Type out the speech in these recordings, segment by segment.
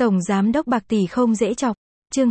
Tổng giám đốc bạc tỷ không dễ chọc. Chương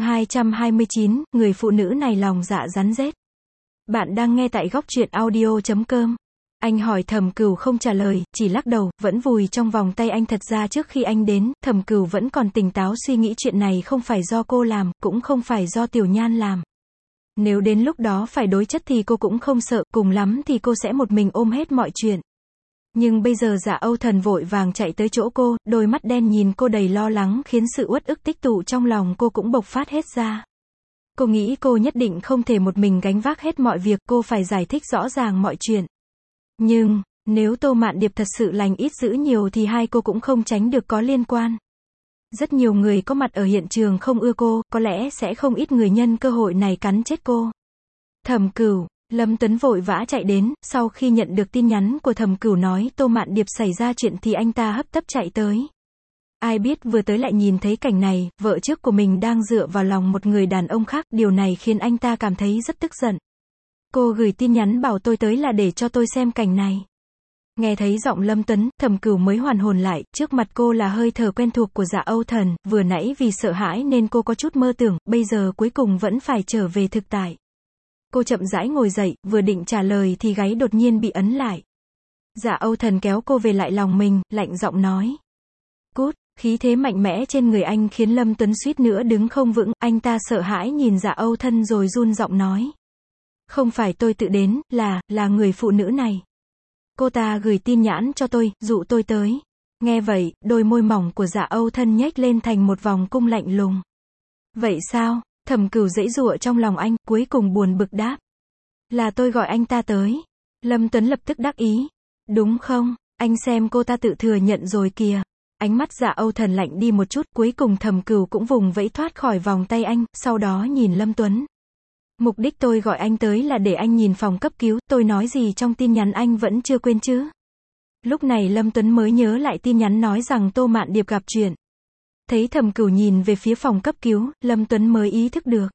229, người phụ nữ này lòng dạ rắn rết. Bạn đang nghe tại góc truyện audio.com. Anh hỏi Thẩm Cửu không trả lời, chỉ lắc đầu, vẫn vùi trong vòng tay anh. Thật ra trước khi anh đến, Thẩm Cửu vẫn còn tỉnh táo suy nghĩ chuyện này không phải do cô làm, cũng không phải do Tiểu Nhan làm. Nếu đến lúc đó phải đối chất thì cô cũng không sợ, cùng lắm thì cô sẽ một mình ôm hết mọi chuyện. Nhưng bây giờ Dạ Âu Thần vội vàng chạy tới chỗ cô, đôi mắt đen nhìn cô đầy lo lắng khiến sự uất ức tích tụ trong lòng cô cũng bộc phát hết ra. Cô nghĩ cô nhất định không thể một mình gánh vác hết mọi việc, cô phải giải thích rõ ràng mọi chuyện. Nhưng, nếu Tô Mạn Điệp thật sự lành ít dữ nhiều thì hai cô cũng không tránh được có liên quan. Rất nhiều người có mặt ở hiện trường không ưa cô, có lẽ sẽ không ít người nhân cơ hội này cắn chết cô. Thẩm Cửu, Lâm Tuấn vội vã chạy đến, sau khi nhận được tin nhắn của Thẩm Cửu nói Tô Mạn Điệp xảy ra chuyện thì anh ta hấp tấp chạy tới. Ai biết vừa tới lại nhìn thấy cảnh này, vợ trước của mình đang dựa vào lòng một người đàn ông khác, điều này khiến anh ta cảm thấy rất tức giận. Cô gửi tin nhắn bảo tôi tới là để cho tôi xem cảnh này. Nghe thấy giọng Lâm Tuấn, Thẩm Cửu mới hoàn hồn lại, trước mặt cô là hơi thở quen thuộc của Dạ Âu Thần, vừa nãy vì sợ hãi nên cô có chút mơ tưởng, bây giờ cuối cùng vẫn phải trở về thực tại. Cô chậm rãi ngồi dậy, vừa định trả lời thì gáy đột nhiên bị ấn lại. Dạ Âu Thần kéo cô về lại lòng mình, lạnh giọng nói. Cút, khí thế mạnh mẽ trên người anh khiến Lâm Tuấn suýt nữa đứng không vững, anh ta sợ hãi nhìn Dạ Âu Thần rồi run giọng nói. Không phải tôi tự đến, là người phụ nữ này. Cô ta gửi tin nhắn cho tôi, dụ tôi tới. Nghe vậy, đôi môi mỏng của Dạ Âu Thần nhếch lên thành một vòng cung lạnh lùng. Vậy sao? Thẩm Cửu giãy giụa trong lòng anh, cuối cùng buồn bực đáp. Là tôi gọi anh ta tới. Lâm Tuấn lập tức đắc ý. Đúng không? Anh xem cô ta tự thừa nhận rồi kìa. Ánh mắt Dạ Âu Thần lạnh đi một chút, cuối cùng Thẩm Cửu cũng vùng vẫy thoát khỏi vòng tay anh, sau đó nhìn Lâm Tuấn. Mục đích tôi gọi anh tới là để anh nhìn phòng cấp cứu, tôi nói gì trong tin nhắn anh vẫn chưa quên chứ? Lúc này Lâm Tuấn mới nhớ lại tin nhắn nói rằng Tô Mạn Điệp gặp chuyện. Thấy Thẩm Cửu nhìn về phía phòng cấp cứu, Lâm Tuấn mới ý thức được.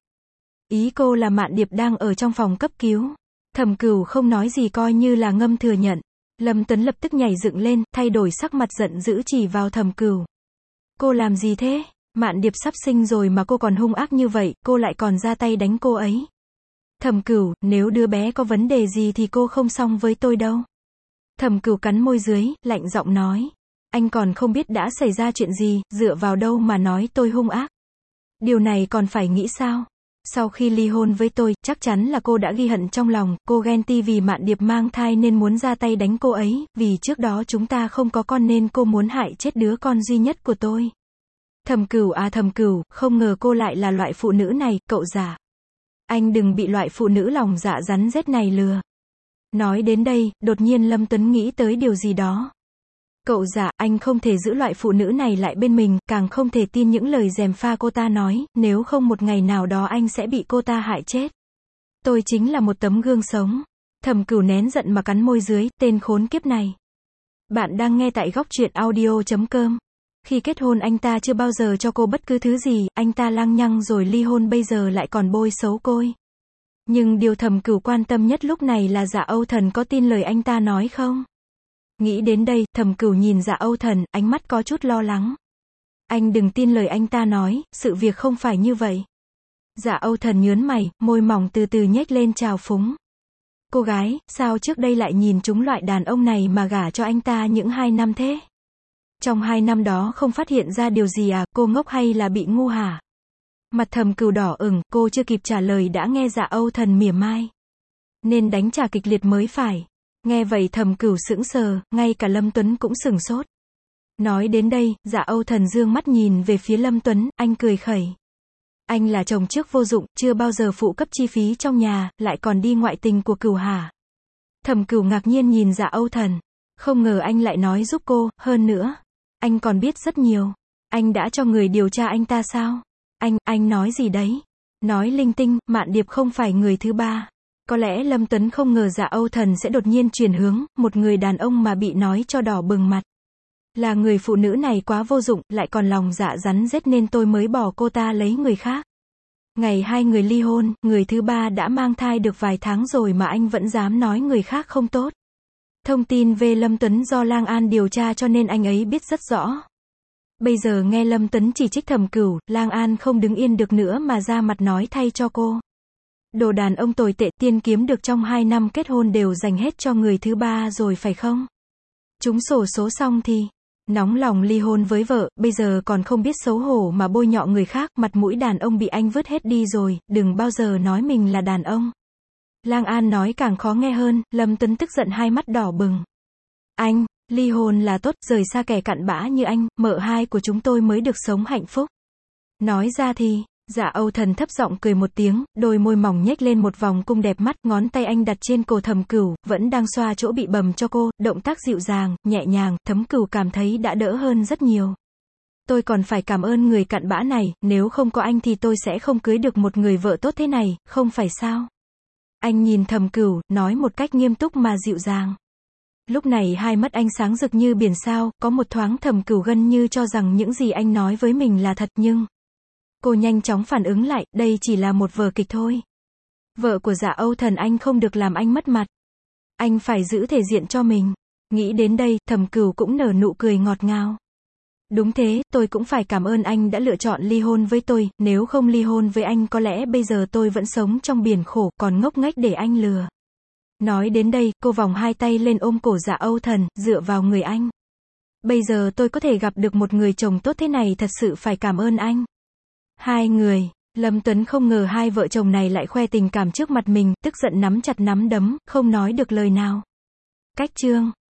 Ý cô là Mạn Điệp đang ở trong phòng cấp cứu. Thẩm Cửu không nói gì coi như là ngầm thừa nhận. Lâm Tuấn lập tức nhảy dựng lên, thay đổi sắc mặt giận dữ chỉ vào Thẩm Cửu. Cô làm gì thế? Mạn Điệp sắp sinh rồi mà cô còn hung ác như vậy, cô lại còn ra tay đánh cô ấy. Thẩm Cửu, nếu đứa bé có vấn đề gì thì cô không xong với tôi đâu. Thẩm Cửu cắn môi dưới, lạnh giọng nói. Anh còn không biết đã xảy ra chuyện gì, dựa vào đâu mà nói tôi hung ác. Điều này còn phải nghĩ sao? Sau khi ly hôn với tôi, chắc chắn là cô đã ghi hận trong lòng, cô ghen ti vì Mạn Điệp mang thai nên muốn ra tay đánh cô ấy, vì trước đó chúng ta không có con nên cô muốn hại chết đứa con duy nhất của tôi. Thẩm Cửu à Thẩm Cửu, không ngờ cô lại là loại phụ nữ này, cậu giả. Anh đừng bị loại phụ nữ lòng dạ rắn rết này lừa. Nói đến đây, đột nhiên Lâm Tuấn nghĩ tới điều gì đó. Cậu giả, anh không thể giữ loại phụ nữ này lại bên mình, càng không thể tin những lời gièm pha cô ta nói, nếu không một ngày nào đó anh sẽ bị cô ta hại chết. Tôi chính là một tấm gương sống. Thẩm Cửu nén giận mà cắn môi dưới, tên khốn kiếp này. Bạn đang nghe tại góc truyện audio.com. Khi kết hôn anh ta chưa bao giờ cho cô bất cứ thứ gì, anh ta lăng nhăng rồi ly hôn bây giờ lại còn bôi xấu cô. Nhưng điều Thẩm Cửu quan tâm nhất lúc này là Dạ Âu Thần có tin lời anh ta nói không? Nghĩ đến đây, Thẩm Cửu nhìn Dạ Âu Thần, ánh mắt có chút lo lắng. Anh đừng tin lời anh ta nói, sự việc không phải như vậy. Dạ Âu Thần nhướng mày, môi mỏng từ từ nhếch lên trào phúng. Cô gái, sao trước đây lại nhìn trúng loại đàn ông này mà gả cho anh ta những 2 năm thế? Trong 2 năm đó không phát hiện ra điều gì à, cô ngốc hay là bị ngu hả? Mặt Thẩm Cửu đỏ ửng, cô chưa kịp trả lời đã nghe Dạ Âu Thần mỉa mai. Nên đánh trả kịch liệt mới phải. Nghe vậy Thẩm Cửu sững sờ, ngay cả Lâm Tuấn cũng sửng sốt. Nói đến đây, Dạ Âu Thần dương mắt nhìn về phía Lâm Tuấn, anh cười khẩy. Anh là chồng trước vô dụng, chưa bao giờ phụ cấp chi phí trong nhà, lại còn đi ngoại tình của Cửu hả? Thẩm Cửu ngạc nhiên nhìn Dạ Âu Thần. Không ngờ anh lại nói giúp cô, hơn nữa. Anh còn biết rất nhiều. Anh đã cho người điều tra anh ta sao? Anh nói gì đấy? Nói linh tinh, Mạn Điệp không phải người thứ ba. Có lẽ Lâm Tuấn không ngờ Dạ Âu Thần sẽ đột nhiên chuyển hướng, một người đàn ông mà bị nói cho đỏ bừng mặt. Là người phụ nữ này quá vô dụng, lại còn lòng dạ rắn rết nên tôi mới bỏ cô ta lấy người khác. Ngày hai người ly hôn, người thứ ba đã mang thai được vài tháng rồi mà anh vẫn dám nói người khác không tốt. Thông tin về Lâm Tuấn do Lang An điều tra cho nên anh ấy biết rất rõ. Bây giờ nghe Lâm Tuấn chỉ trích Thẩm Cửu, Lang An không đứng yên được nữa mà ra mặt nói thay cho cô. Đồ đàn ông tồi tệ, tiền kiếm được trong 2 năm kết hôn đều dành hết cho người thứ ba rồi phải không? Chúng xổ số xong thì nóng lòng ly hôn với vợ, bây giờ còn không biết xấu hổ mà bôi nhọ người khác, mặt mũi đàn ông bị anh vứt hết đi rồi, đừng bao giờ nói mình là đàn ông. Lang An nói càng khó nghe hơn, Lâm Tuấn tức giận hai mắt đỏ bừng. Anh, ly hôn là tốt, rời xa kẻ cặn bã như anh, mợ hai của chúng tôi mới được sống hạnh phúc. Nói ra thì, Dạ Âu Thần thấp giọng cười một tiếng, đôi môi mỏng nhếch lên một vòng cung đẹp mắt, ngón tay anh đặt trên cổ Thẩm Cửu, vẫn đang xoa chỗ bị bầm cho cô, động tác dịu dàng, nhẹ nhàng, Thẩm Cửu cảm thấy đã đỡ hơn rất nhiều. Tôi còn phải cảm ơn người cặn bã này, nếu không có anh thì tôi sẽ không cưới được một người vợ tốt thế này, không phải sao? Anh nhìn Thẩm Cửu, nói một cách nghiêm túc mà dịu dàng. Lúc này hai mắt anh sáng rực như biển sao, có một thoáng Thẩm Cửu gần như cho rằng những gì anh nói với mình là thật nhưng cô nhanh chóng phản ứng lại, đây chỉ là một vở kịch thôi. Vợ của Dạ Âu Thần anh không được làm anh mất mặt. Anh phải giữ thể diện cho mình. Nghĩ đến đây, Thẩm Cửu cũng nở nụ cười ngọt ngào. Đúng thế, tôi cũng phải cảm ơn anh đã lựa chọn ly hôn với tôi, nếu không ly hôn với anh có lẽ bây giờ tôi vẫn sống trong biển khổ, còn ngốc nghếch để anh lừa. Nói đến đây, cô vòng hai tay lên ôm cổ Dạ Âu Thần, dựa vào người anh. Bây giờ tôi có thể gặp được một người chồng tốt thế này thật sự phải cảm ơn anh. Hai người, Lâm Tuấn không ngờ hai vợ chồng này lại khoe tình cảm trước mặt mình, tức giận nắm chặt nắm đấm, không nói được lời nào. Cách chương